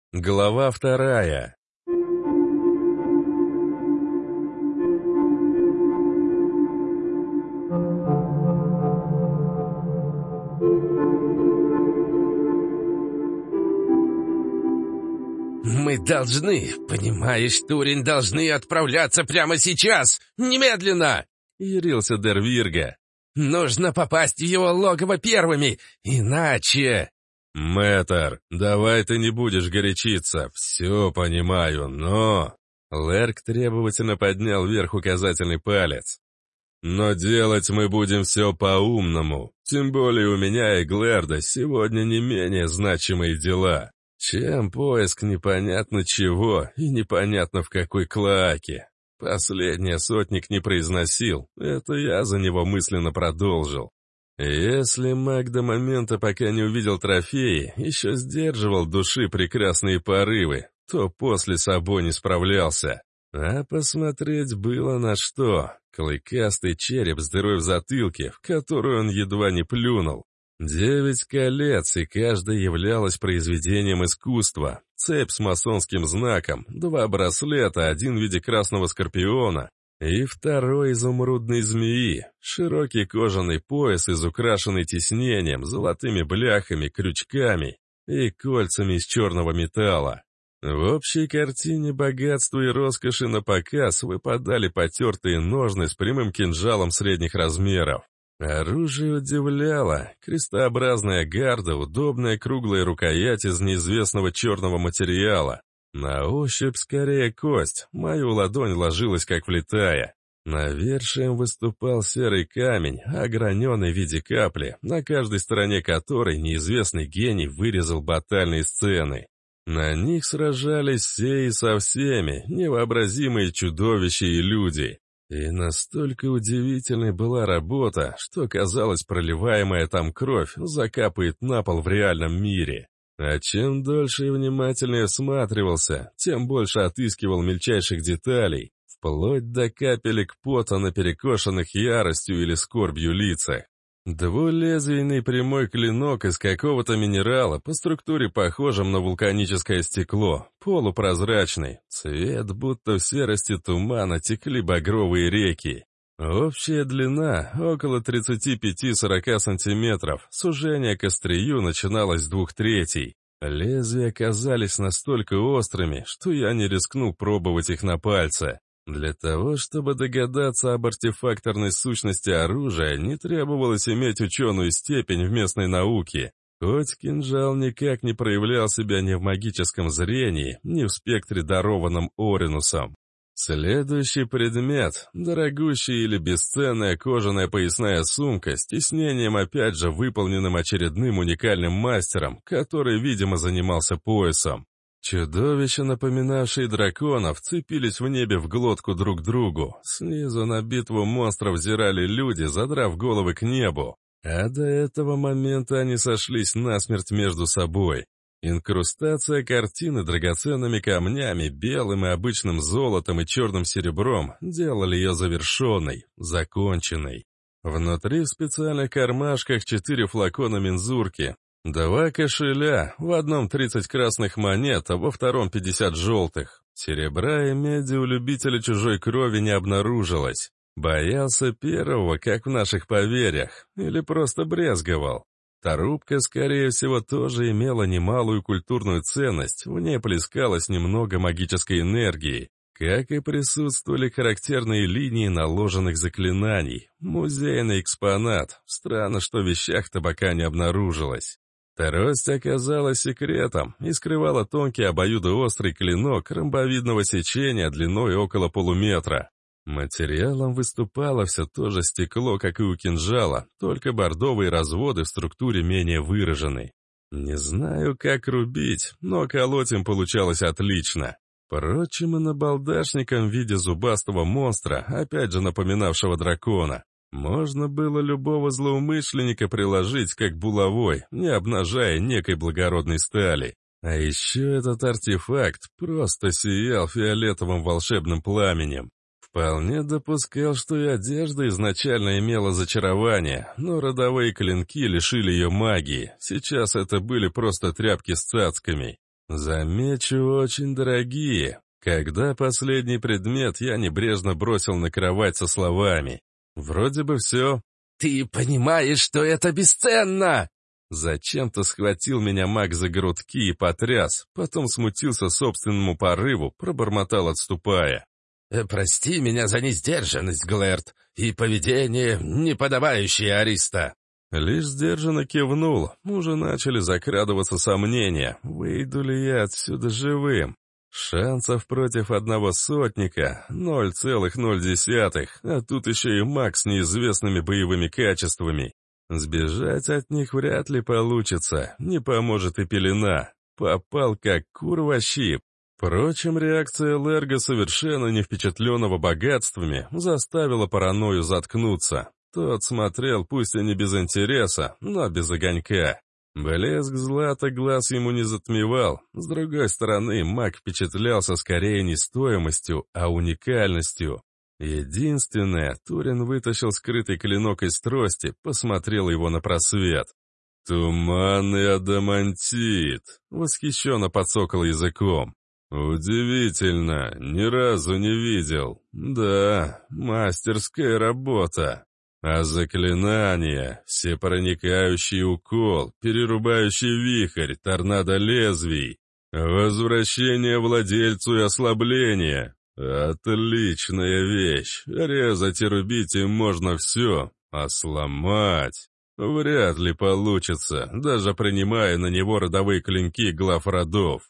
Глава 2. «Мы должны, понимаешь, Турин, должны отправляться прямо сейчас! Немедленно!» — ярился Дервирга. «Нужно попасть в его логово первыми, иначе...» «Мэтр, давай ты не будешь горячиться, все понимаю, но...» Лерк требовательно поднял вверх указательный палец. «Но делать мы будем все по-умному, тем более у меня и Глэрда сегодня не менее значимые дела, чем поиск непонятно чего и непонятно в какой клоаке. Последнее сотник не произносил, это я за него мысленно продолжил. Если маг до момента, пока не увидел трофеи, еще сдерживал души прекрасные порывы, то после собой не справлялся. А посмотреть было на что. Клыкастый череп с дырой в затылке, в которую он едва не плюнул. 9 колец, и каждая являлась произведением искусства. Цепь с масонским знаком, 2 браслета, один в виде красного скорпиона и второй изумрудной змеи, широкий кожаный пояс, изукрашенный тиснением, золотыми бляхами, крючками и кольцами из черного металла. В общей картине богатства и роскоши на показ выпадали потертые ножны с прямым кинжалом средних размеров. Оружие удивляло. Крестообразная гарда, удобная круглая рукоять из неизвестного черного материала. На ощупь скорее кость, мою ладонь ложилась как влитая. Навершием выступал серый камень, ограненный в виде капли, на каждой стороне которой неизвестный гений вырезал батальные сцены. На них сражались все и со всеми, невообразимые чудовища и люди. И настолько удивительной была работа, что, казалось, проливаемая там кровь закапает на пол в реальном мире. А чем дольше и внимательнее всматривался, тем больше отыскивал мельчайших деталей, вплоть до капелек пота на перекошенных яростью или скорбью лицах. Двулезвийный прямой клинок из какого-то минерала, по структуре похожим на вулканическое стекло, полупрозрачный, цвет будто в серости тумана текли багровые реки. Общая длина около 35-40 сантиметров, сужение к острию начиналось с 2/3. Лезвия казались настолько острыми, что я не рискнул пробовать их на пальце. Для того, чтобы догадаться об артефакторной сущности оружия, не требовалось иметь ученую степень в местной науке, хоть кинжал никак не проявлял себя ни в магическом зрении, ни в спектре, дарованном Оринусом. Следующий предмет – дорогущая или бесценная кожаная поясная сумка с тиснением, опять же, выполненным очередным уникальным мастером, который, видимо, занимался поясом. Чудовища, напоминавшие драконов, цепились в небе в глотку друг другу. Снизу на битву монстров взирали люди, задрав головы к небу. А до этого момента они сошлись насмерть между собой. Инкрустация картины драгоценными камнями, белым и обычным золотом и черным серебром делали ее завершенной, законченной. Внутри в специальных кармашках 4 флакона мензурки, 2 кошеля, в одном 30 красных монет, а во втором 50 желтых. Серебра и меди у любителя чужой крови не обнаружилось. Боялся первого, как в наших поверьях, или просто брезговал. Тарубка, скорее всего, тоже имела немалую культурную ценность, в ней плескалось немного магической энергии, как и присутствовали характерные линии наложенных заклинаний. Музейный экспонат, странно, что в вещах табака не обнаружилось. Трость оказалась секретом и скрывала тонкий обоюдоострый клинок ромбовидного сечения длиной около полуметра. Материалом выступало все то же стекло, как и у кинжала, только бордовые разводы в структуре менее выражены. Не знаю, как рубить, но колоть им получалось отлично. Впрочем, и набалдашником в виде зубастого монстра, опять же напоминавшего дракона, можно было любого злоумышленника приложить как булавой, не обнажая некой благородной стали. А еще этот артефакт просто сиял фиолетовым волшебным пламенем. Вполне допускал, что и одежда изначально имела зачарование, но родовые клинки лишили ее магии, сейчас это были просто тряпки с цацками. Замечу, очень дорогие. Когда последний предмет я небрежно бросил на кровать со словами. Вроде бы все. «Ты понимаешь, что это бесценно!» Зачем-то схватил меня маг за грудки и потряс, потом смутился собственному порыву, пробормотал, отступая. «Прости меня за несдержанность, Глэрт, и поведение, не подобающее Ариста». Лишь сдержанно кивнул, уже начали закрадываться сомнения, выйду ли я отсюда живым. Шансов против одного сотника 0,0, а тут еще и маг с неизвестными боевыми качествами. Сбежать от них вряд ли получится, не поможет и пелена. Попал как кур во щип. Впрочем, реакция Лерга, совершенно не впечатленного богатствами, заставила паранойю заткнуться. Тот смотрел, пусть и не без интереса, но без огонька. Блеск злата глаз ему не затмевал. С другой стороны, маг впечатлялся скорее не стоимостью, а уникальностью. Единственное, Турин вытащил скрытый клинок из трости, посмотрел его на просвет. «Туманный адамантит!» — восхищенно подсокал языком. «Удивительно, ни разу не видел. Да, мастерская работа. А заклинания, всепроникающий укол, перерубающий вихрь, торнадо лезвий, возвращение владельцу и ослабление. Отличная вещь. Резать и рубить им можно все, а сломать вряд ли получится, даже принимая на него родовые клинки глав родов.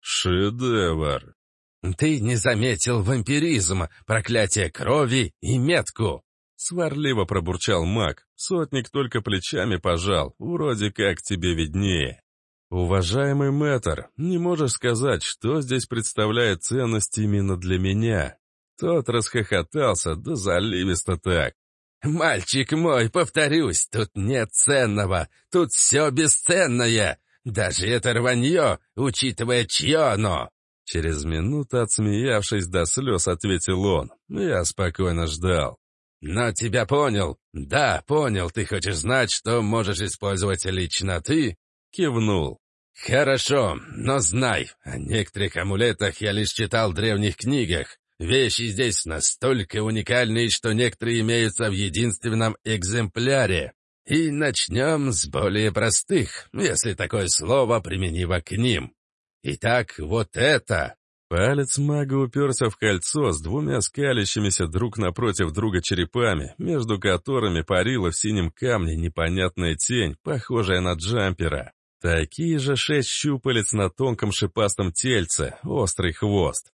Шедевр. «Ты не заметил вампиризм, проклятие крови и метку!» Сварливо пробурчал маг. Сотник только плечами пожал, вроде как тебе виднее. «Уважаемый мэтр, не можешь сказать, что здесь представляет ценность именно для меня?» Тот расхохотался, да заливисто так. «Мальчик мой, повторюсь, тут нет ценного, тут все бесценное. Даже это рванье, учитывая, чье оно!» Через минуту, отсмеявшись до слез, ответил он. Я спокойно ждал. «Но тебя понял. Да, понял, ты хочешь знать, что можешь использовать лично ты?» Кивнул. «Хорошо, но знай, о некоторых амулетах я лишь читал в древних книгах. Вещи здесь настолько уникальные, что некоторые имеются в единственном экземпляре. И начнем с более простых, если такое слово применимо к ним. Итак, вот это...» Палец мага уперся в кольцо с двумя скалящимися друг напротив друга черепами, между которыми парила в синем камне непонятная тень, похожая на джампера. Такие же 6 щупалец на тонком шипастом тельце, острый хвост.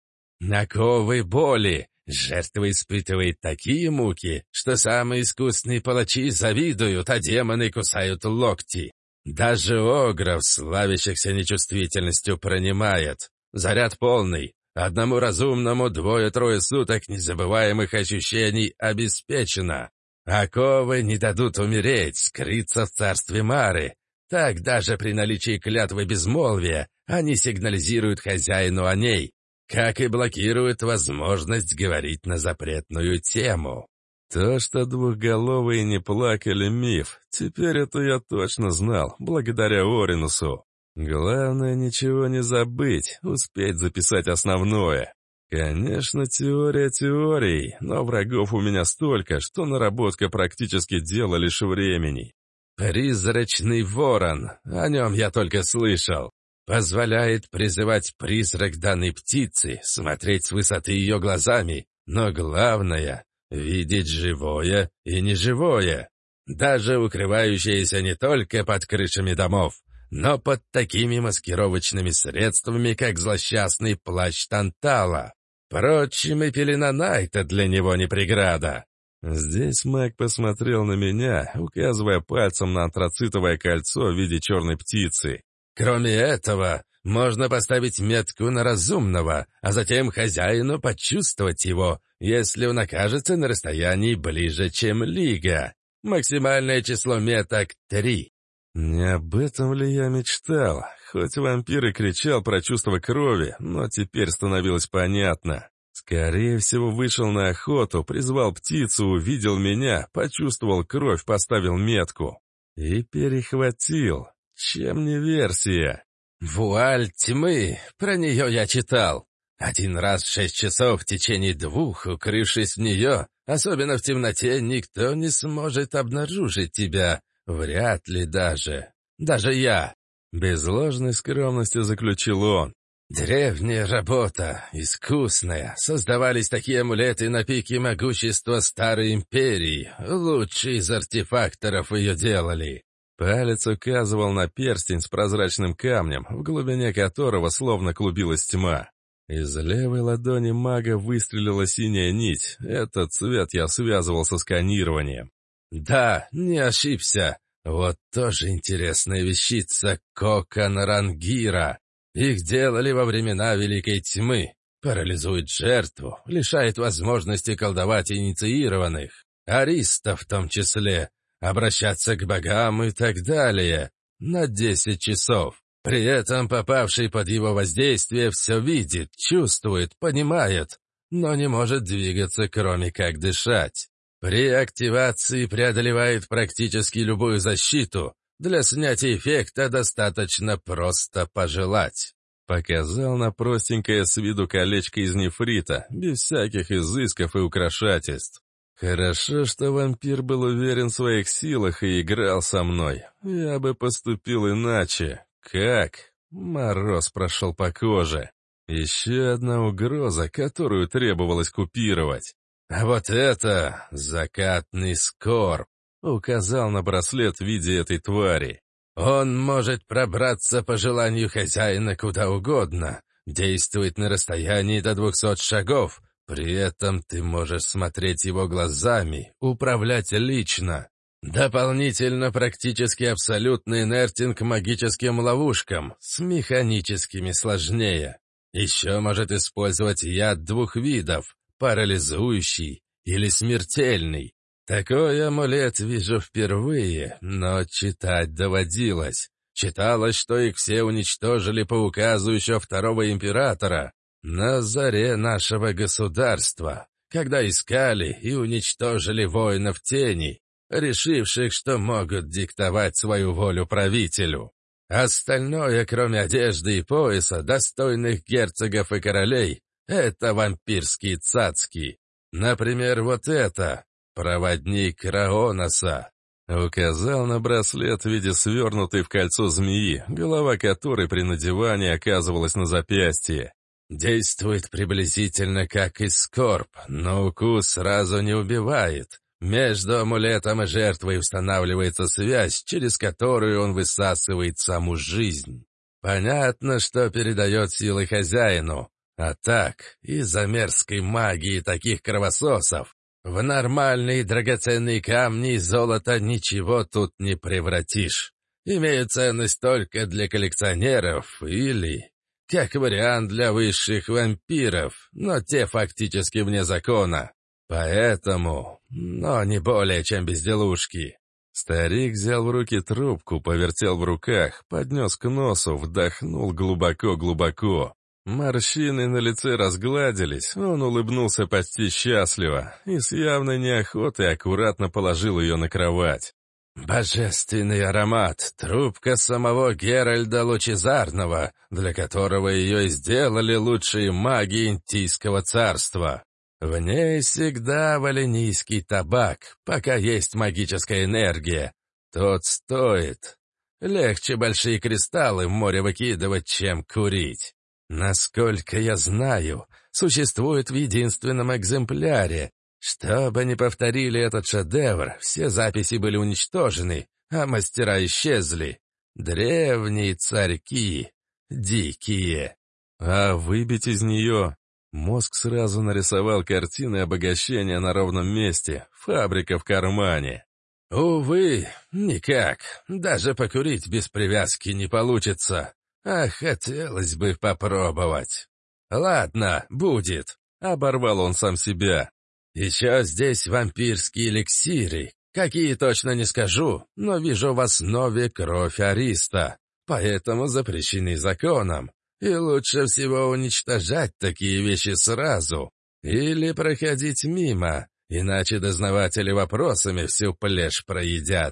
«Оковы боли. Жертва испытывает такие муки, что самые искусные палачи завидуют, а демоны кусают локти. Даже огров, славящихся нечувствительностью, пронимает. Заряд полный. Одному разумному 2-3 суток незабываемых ощущений обеспечено. Оковы не дадут умереть, скрыться в царстве Мары. Так даже при наличии клятвы безмолвия они сигнализируют хозяину о ней, как и блокируют возможность говорить на запретную тему. То, что двухголовые не плакали, миф. Теперь это я точно знал, благодаря Оринусу. Главное, ничего не забыть, успеть записать основное. Конечно, теория теорией, но врагов у меня столько, что наработка практически дело лишь времени. Призрачный ворон, о нем я только слышал. Позволяет призывать призрак данной птицы, смотреть с высоты ее глазами, но главное — видеть живое и неживое, даже укрывающееся не только под крышами домов, но под такими маскировочными средствами, как злосчастный плащ Тантала. Впрочем, и пелена Найта для него не преграда. Здесь маг посмотрел на меня, указывая пальцем на антрацитовое кольцо в виде черной птицы. Кроме этого, можно поставить метку на разумного, а затем хозяину почувствовать его, если он окажется на расстоянии ближе, чем лига. Максимальное число меток — 3. Не об этом ли я мечтал? Хоть вампир и кричал про чувство крови, но теперь становилось понятно. Скорее всего, вышел на охоту, призвал птицу, увидел меня, почувствовал кровь, поставил метку. И перехватил. Чем не версия? «Вуаль тьмы, про нее я читал. Один раз в 6 часов в течение 2, укрывшись в нее, особенно в темноте, никто не сможет обнаружить тебя. Вряд ли даже. Даже я». Без ложной скромности заключил он. «Древняя работа, искусная. Создавались такие амулеты на пике могущества Старой Империи. Лучшие из артефакторов ее делали». Палец указывал на перстень с прозрачным камнем, в глубине которого словно клубилась тьма. Из левой ладони мага выстрелила синяя нить. Этот цвет я связывал со сканированием. «Да, не ошибся. Вот тоже интересная вещица — кокон Рангира. Их делали во времена Великой Тьмы. Парализует жертву, лишает возможности колдовать инициированных, аристов в том числе, обращаться к богам и так далее, на 10 часов. При этом попавший под его воздействие все видит, чувствует, понимает, но не может двигаться, кроме как дышать. При активации преодолевает практически любую защиту. Для снятия эффекта достаточно просто пожелать». Показал на простенькое с виду колечко из нефрита, без всяких изысков и украшательств. Хорошо, что вампир был уверен в своих силах и играл со мной. Я бы поступил иначе. Как? Мороз прошел по коже. Еще одна угроза, которую требовалось купировать. «А вот это закатный скорб», — указал на браслет в виде этой твари. «Он может пробраться по желанию хозяина куда угодно, действует на расстоянии до 200 шагов, при этом ты можешь смотреть его глазами, управлять лично. Дополнительно практически абсолютно инертен к магическим ловушкам, с механическими сложнее. Еще может использовать яд 2 видов, парализующий или смертельный. Такой амулет вижу впервые, но читать доводилось. Читалось, что их все уничтожили по указу еще 2-го императора, на заре нашего государства, когда искали и уничтожили воинов тени, решивших, что могут диктовать свою волю правителю. Остальное, кроме одежды и пояса, достойных герцогов и королей, это вампирские цацки. Например, вот это, проводник Раоноса. Указал на браслет в виде свернутой в кольцо змеи, голова которой при надевании оказывалась на запястье. Действует приблизительно как и скорбь, но укус сразу не убивает. Между амулетом и жертвой устанавливается связь, через которую он высасывает саму жизнь. Понятно, что передает силы хозяину. А так, из-за мерзкой магии таких кровососов, в нормальные драгоценные камни и золото ничего тут не превратишь. Имеют ценность только для коллекционеров или, как вариант, для высших вампиров, но те фактически вне закона. Поэтому, но не более чем безделушки. Старик взял в руки трубку, повертел в руках, поднес к носу, вдохнул глубоко-глубоко. Морщины на лице разгладились, он улыбнулся почти счастливо и с явной неохотой аккуратно положил ее на кровать. «Божественный аромат, трубка самого Геральда Лучезарного, для которого ее и сделали лучшие маги Интийского царства. В ней всегда валенийский табак, пока есть магическая энергия. Тот стоит. Легче большие кристаллы в море выкидывать, чем курить. Насколько я знаю, существует в единственном экземпляре. Чтобы не повторили этот шедевр, все записи были уничтожены, а мастера исчезли. Древние царьки, дикие. А выбить из нее... Мозг сразу нарисовал картины обогащения на ровном месте, фабрика в кармане. Увы, никак. Даже покурить без привязки не получится. А хотелось бы попробовать. Ладно, будет. Оборвал он сам себя. Еще здесь вампирские эликсиры. Какие точно не скажу, но вижу в основе кровь ариста. Поэтому запрещены законом. И лучше всего уничтожать такие вещи сразу. Или проходить мимо, иначе дознаватели вопросами всю плешь проедят.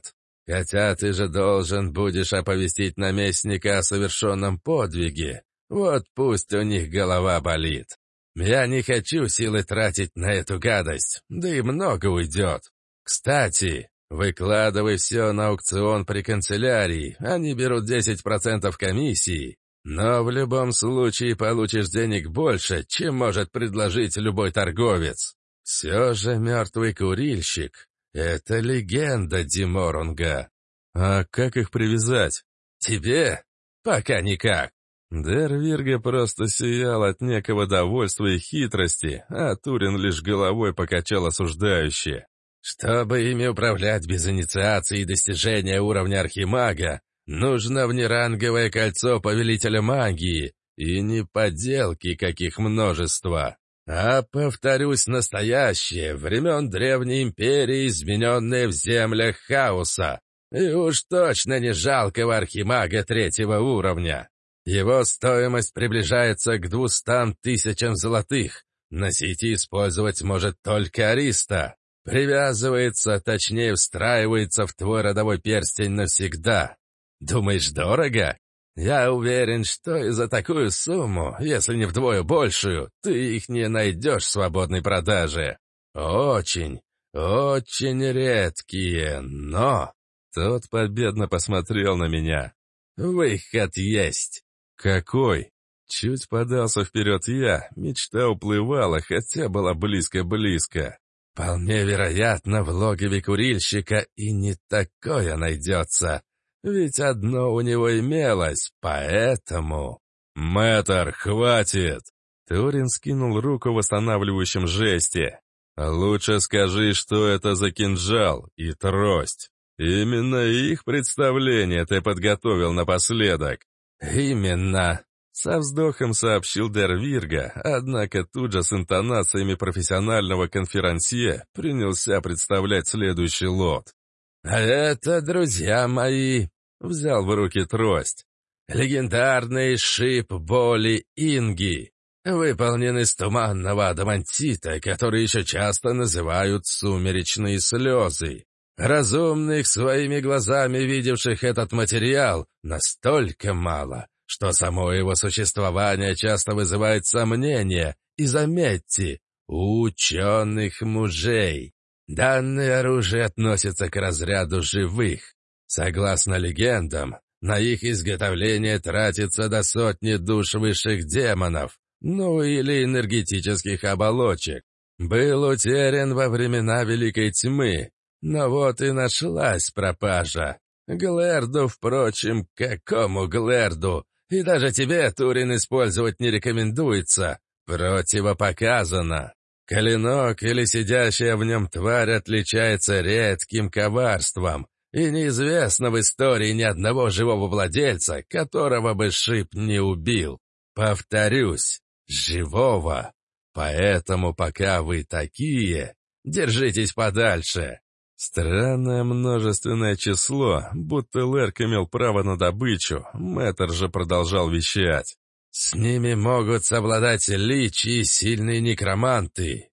Хотя ты же должен будешь оповестить наместника о совершенном подвиге. Вот пусть у них голова болит. Я не хочу силы тратить на эту гадость, да и много уйдет. Кстати, выкладывай все на аукцион при канцелярии, они берут 10% комиссии, но в любом случае получишь денег больше, чем может предложить любой торговец. Все же мертвый курильщик — это легенда Диморунга. А как их привязать? Тебе? Пока никак. Дер Вирга просто сиял от некого довольства и хитрости, а Турин лишь головой покачал осуждающе. Чтобы ими управлять без инициации и достижения уровня архимага, нужно внеранговое кольцо повелителя магии, и не подделки, каких множество, а, повторюсь, настоящее, времен Древней Империи, измененное в землях хаоса, и уж точно не жалкого архимага 3-го уровня. Его стоимость приближается к 200 000 золотых. Носить и использовать может только Ариста. Привязывается, точнее встраивается в твой родовой перстень навсегда. Думаешь, дорого? Я уверен, что и за такую сумму, если не вдвое большую, ты их не найдешь в свободной продаже. Очень, очень редкие, но... Тот победно посмотрел на меня. Выход есть. Какой? Чуть подался вперед я, мечта уплывала, хотя была близко-близко. Вполне вероятно, в логове курильщика и не такое найдется. Ведь одно у него имелось, поэтому... «Мэтр, хватит!» Турин скинул руку в восстанавливающем жесте. «Лучше скажи, что это за кинжал и трость. Именно их представление ты подготовил напоследок». «Именно», — со вздохом сообщил Дер Вирга, однако тут же с интонациями профессионального конферансье принялся представлять следующий лот. «А это, друзья мои», — взял в руки трость, «легендарный шип боли Инги, выполнен из туманного адамантита, который еще часто называют сумеречные слезы. Разумных, своими глазами видевших этот материал, настолько мало, что само его существование часто вызывает сомнения, и, заметьте, у ученых мужей. Данное оружие относится к разряду живых. Согласно легендам, на их изготовление тратится до 100 душ высших демонов, ну или энергетических оболочек. Был утерян во времена Великой Тьмы. Но вот и нашлась пропажа. Глэрду, впрочем, какому Глэрду? И даже тебе, Турин, использовать не рекомендуется. Противопоказано. Клинок или сидящая в нем тварь отличается редким коварством, и неизвестно в истории ни одного живого владельца, которого бы шип не убил. Повторюсь, живого. Поэтому пока вы такие, держитесь подальше. Странное множественное число, будто Лерк имел право на добычу, мэтр же продолжал вещать. С ними могут совладать личи и сильные некроманты,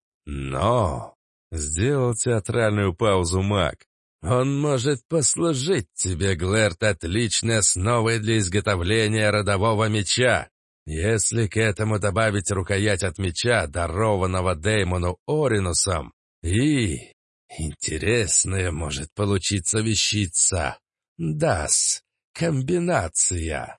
но... Сделал театральную паузу маг. Он может послужить тебе, Глэрт, отличной основой для изготовления родового меча. Если к этому добавить рукоять от меча, дарованного Деймону Оринусом, и... Интересная может получиться вещица. Дас. Комбинация.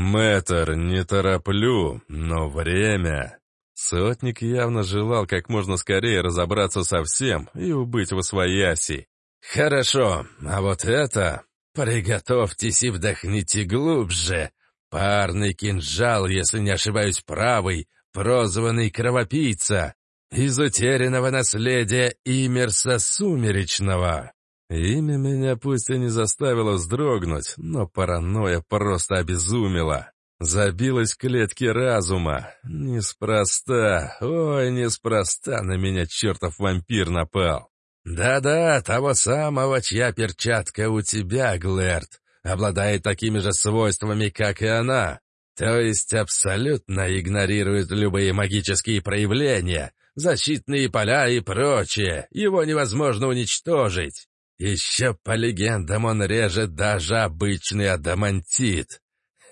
Мэтр, не тороплю, но время. Сотник явно желал как можно скорее разобраться со всем и убыть восвояси. Хорошо, а вот это... Приготовьтесь и вдохните глубже. Парный кинжал, если не ошибаюсь, правый, прозванный Кровопийца. Из утерянного наследия Имерса Сумеречного. Имя меня пусть и не заставило вздрогнуть, но паранойя просто обезумела. Забилась в клетки разума. Неспроста, ой, неспроста на меня чертов вампир напал. Да-да, того самого, чья перчатка у тебя, Глэрт, обладает такими же свойствами, как и она. То есть абсолютно игнорирует любые магические проявления, защитные поля и прочее. Его невозможно уничтожить. Еще по легендам он режет даже обычный адамантит.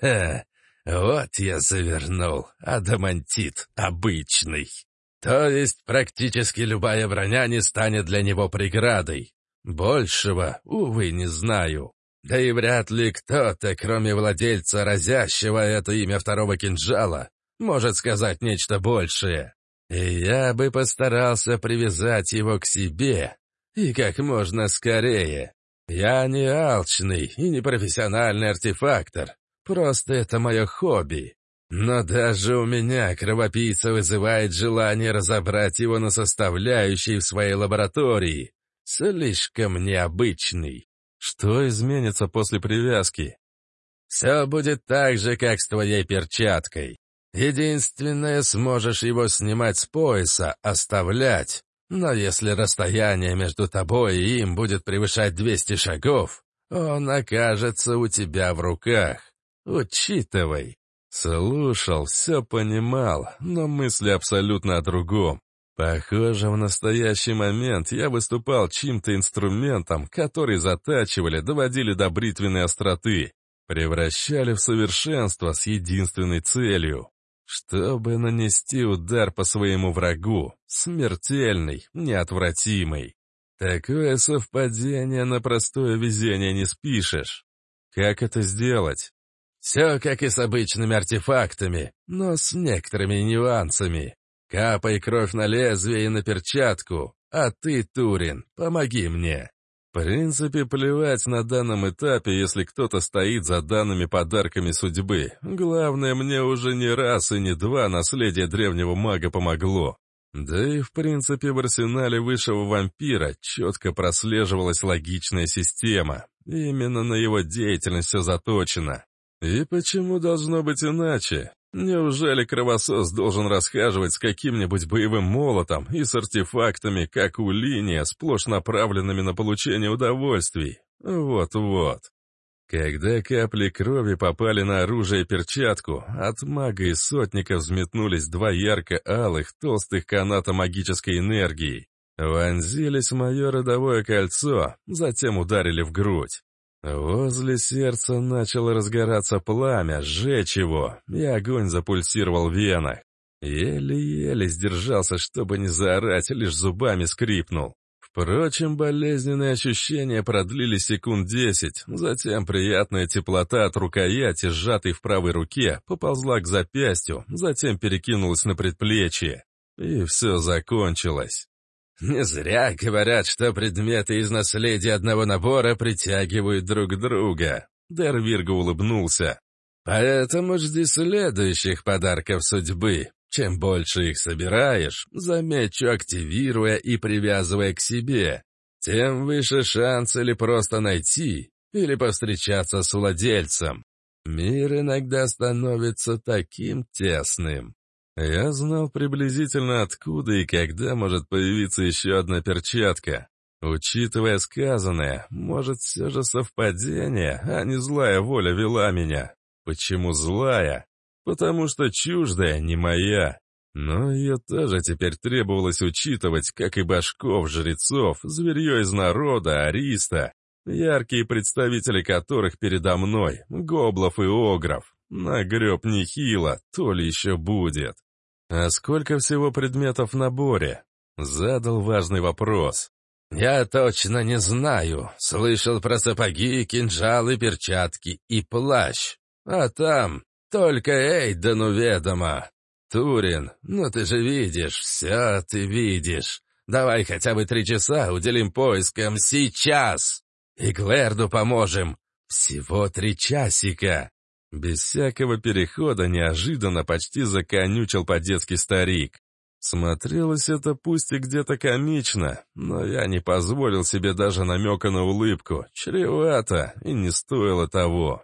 Вот я завернул. Адамантит обычный. То есть практически любая броня не станет для него преградой. Большего, увы, не знаю. Да и вряд ли кто-то, кроме владельца разящего это имя второго кинжала, может сказать нечто большее. И я бы постарался привязать его к себе, и как можно скорее. Я не алчный и не профессиональный артефактор, просто это мое хобби. Но даже у меня кровопийца вызывает желание разобрать его на составляющие в своей лаборатории. Слишком необычный. Что изменится после привязки? Все будет так же, как с твоей перчаткой. Единственное, сможешь его снимать с пояса, оставлять. Но если расстояние между тобой и им будет превышать 200 шагов, он окажется у тебя в руках. Учитывай. Слушал, все понимал, но мысли абсолютно о другом. Похоже, в настоящий момент я выступал чьим-то инструментом, который затачивали, доводили до бритвенной остроты, превращали в совершенство с единственной целью. Чтобы нанести удар по своему врагу, смертельный, неотвратимый. Такое совпадение на простое везение не спишешь. Как это сделать? Все как и с обычными артефактами, но с некоторыми нюансами. Капай кровь на лезвие и на перчатку, а ты, Турин, помоги мне. В принципе, плевать на данном этапе, если кто-то стоит за данными подарками судьбы. Главное, мне уже не раз и не два наследие древнего мага помогло. Да и, в принципе, в арсенале высшего вампира четко прослеживалась логичная система. Именно на его деятельность все заточено. И почему должно быть иначе? Неужели кровосос должен расхаживать с каким-нибудь боевым молотом и с артефактами, как у Линия, сплошь направленными на получение удовольствий? Вот-вот. Когда капли крови попали на оружие и перчатку, от мага и сотника взметнулись два ярко-алых толстых каната магической энергии. Вонзились в мое родовое кольцо, затем ударили в грудь. Возле сердца начало разгораться пламя, сжечь его, и огонь запульсировал в венах. Еле-еле сдержался, чтобы не заорать, лишь зубами скрипнул. Впрочем, болезненные ощущения продлились секунд 10, затем приятная теплота от рукояти, сжатой в правой руке, поползла к запястью, затем перекинулась на предплечье. И все закончилось. Не зря говорят, что предметы из наследия одного набора притягивают друг друга. Дер Вирго улыбнулся. Поэтому жди следующих подарков судьбы. Чем больше их собираешь, замечу, активируя и привязывая к себе, тем выше шанс или просто найти, или повстречаться с владельцем. Мир иногда становится таким тесным. Я знал приблизительно откуда и когда может появиться еще одна перчатка. Учитывая сказанное, может, все же совпадение, а не злая воля вела меня. Почему злая? Потому что чуждая, не моя. Но ее тоже теперь требовалось учитывать, как и башков, жрецов, зверье из народа, ариста, яркие представители которых передо мной, гоблов и огров. Нагреб нехило, то ли еще будет. «А сколько всего предметов в наборе?» Задал важный вопрос. «Я точно не знаю. Слышал про сапоги, кинжалы, перчатки и плащ. А там только Эйдену ведомо. Турин, ну ты же видишь, все ты видишь. Давай хотя бы 3 часа уделим поискам сейчас. И Глэрду поможем. Всего 3 часика». Без всякого перехода неожиданно почти законючил по-детски старик. Смотрелось это пусть и где-то комично, но я не позволил себе даже намека на улыбку. Чревато, и не стоило того.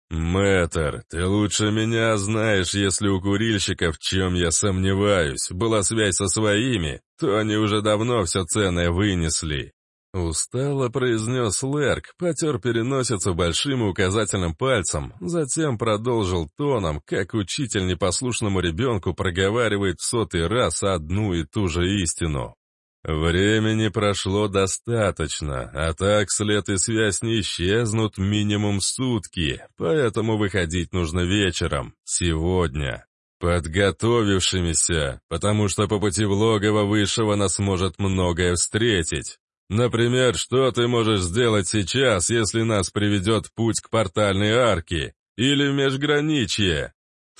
«Мэтр, ты лучше меня знаешь, если у курильщиков, в чем я сомневаюсь, была связь со своими, то они уже давно все ценное вынесли». Устало произнес Лерк, потер переносицу большим и указательным пальцем, затем продолжил тоном, как учитель непослушному ребенку проговаривает в 100-й раз одну и ту же истину. Времени прошло достаточно, а так след и связь не исчезнут минимум сутки, поэтому выходить нужно вечером, сегодня. Подготовившимися, потому что по пути в логово Высшего нас может многое встретить. Например, что ты можешь сделать сейчас, если нас приведет путь к портальной арке или в межграничье?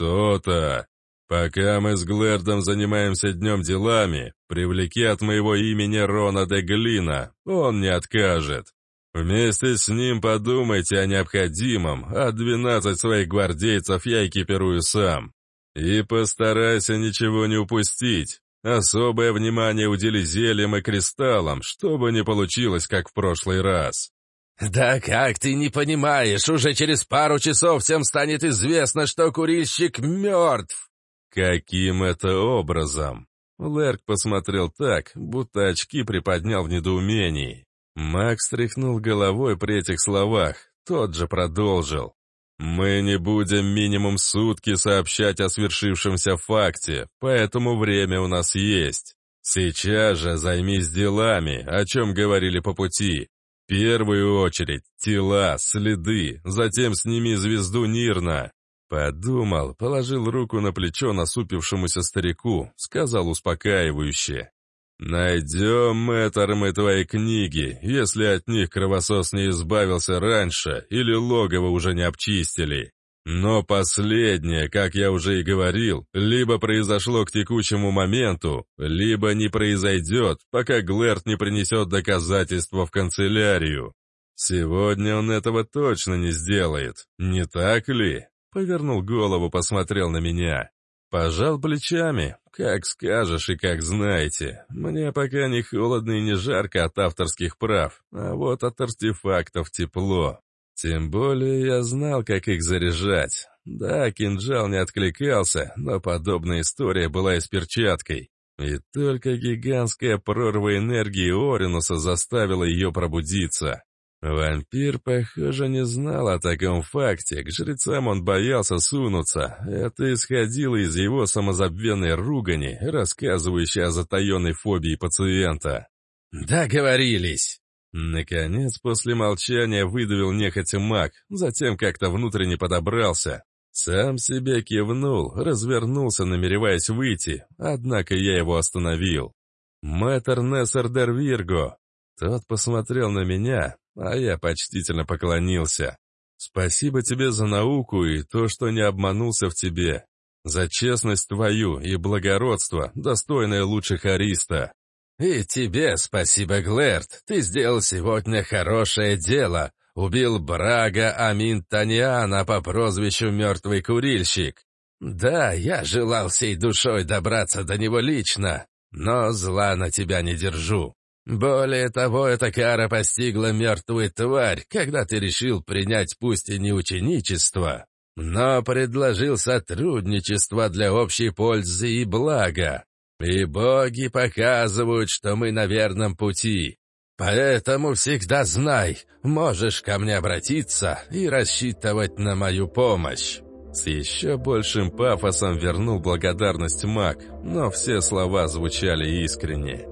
То-то. Пока мы с Глэрдом занимаемся днем делами, привлеки от моего имени Рона де Глина, он не откажет. Вместе с ним подумайте о необходимом, а 12 своих гвардейцев я экипирую сам. И постарайся ничего не упустить. Особое внимание удели зельям и кристаллам, чтобы не получилось, как в прошлый раз. «Да как ты не понимаешь, уже через пару часов всем станет известно, что курильщик мертв!» «Каким это образом?» Лерк посмотрел так, будто очки приподнял в недоумении. Макс тряхнул головой при этих словах, тот же продолжил. «Мы не будем минимум сутки сообщать о свершившемся факте, поэтому время у нас есть. Сейчас же займись делами, о чем говорили по пути. В первую очередь тела, следы, затем сними звезду Нирна». Подумал, положил руку на плечо насупившемуся старику, сказал успокаивающе. «Найдем, мэтр, мы твои книги, если от них кровосос не избавился раньше или логово уже не обчистили. Но последнее, как я уже и говорил, либо произошло к текущему моменту, либо не произойдет, пока Глэрд не принесет доказательства в канцелярию. Сегодня он этого точно не сделает, не так ли?» Повернул голову, посмотрел на меня. Пожал плечами. «Как скажешь и как знаете. Мне пока не холодно и не жарко от авторских прав, а вот от артефактов тепло. Тем более я знал, как их заряжать. Да, кинжал не откликался, но подобная история была и с перчаткой. И только гигантская прорва энергии Оринуса заставила ее пробудиться. Вампир, похоже, не знал о таком факте, к жрецам он боялся сунуться, это исходило из его самозабвенной ругани, рассказывающей о затаенной фобии пациента. «Договорились!» Наконец, после молчания выдавил нехотя маг, затем как-то внутренне подобрался. Сам себе кивнул, развернулся, намереваясь выйти, однако я его остановил. «Мэтр Нессер дер Вирго!» Тот посмотрел на меня, а я почтительно поклонился. «Спасибо тебе за науку и то, что не обманулся в тебе. За честность твою и благородство, достойное лучших Ариста». «И тебе спасибо, Глэрд. Ты сделал сегодня хорошее дело. Убил Брага Аминтаниана по прозвищу «Мертвый курильщик». Да, я желал всей душой добраться до него лично, но зла на тебя не держу. Более того, эта кара постигла мертвую тварь, когда ты решил принять пусть и не ученичество, но предложил сотрудничество для общей пользы и блага. И боги показывают, что мы на верном пути. Поэтому всегда знай, можешь ко мне обратиться и рассчитывать на мою помощь». С еще большим пафосом вернул благодарность маг, но все слова звучали искренне.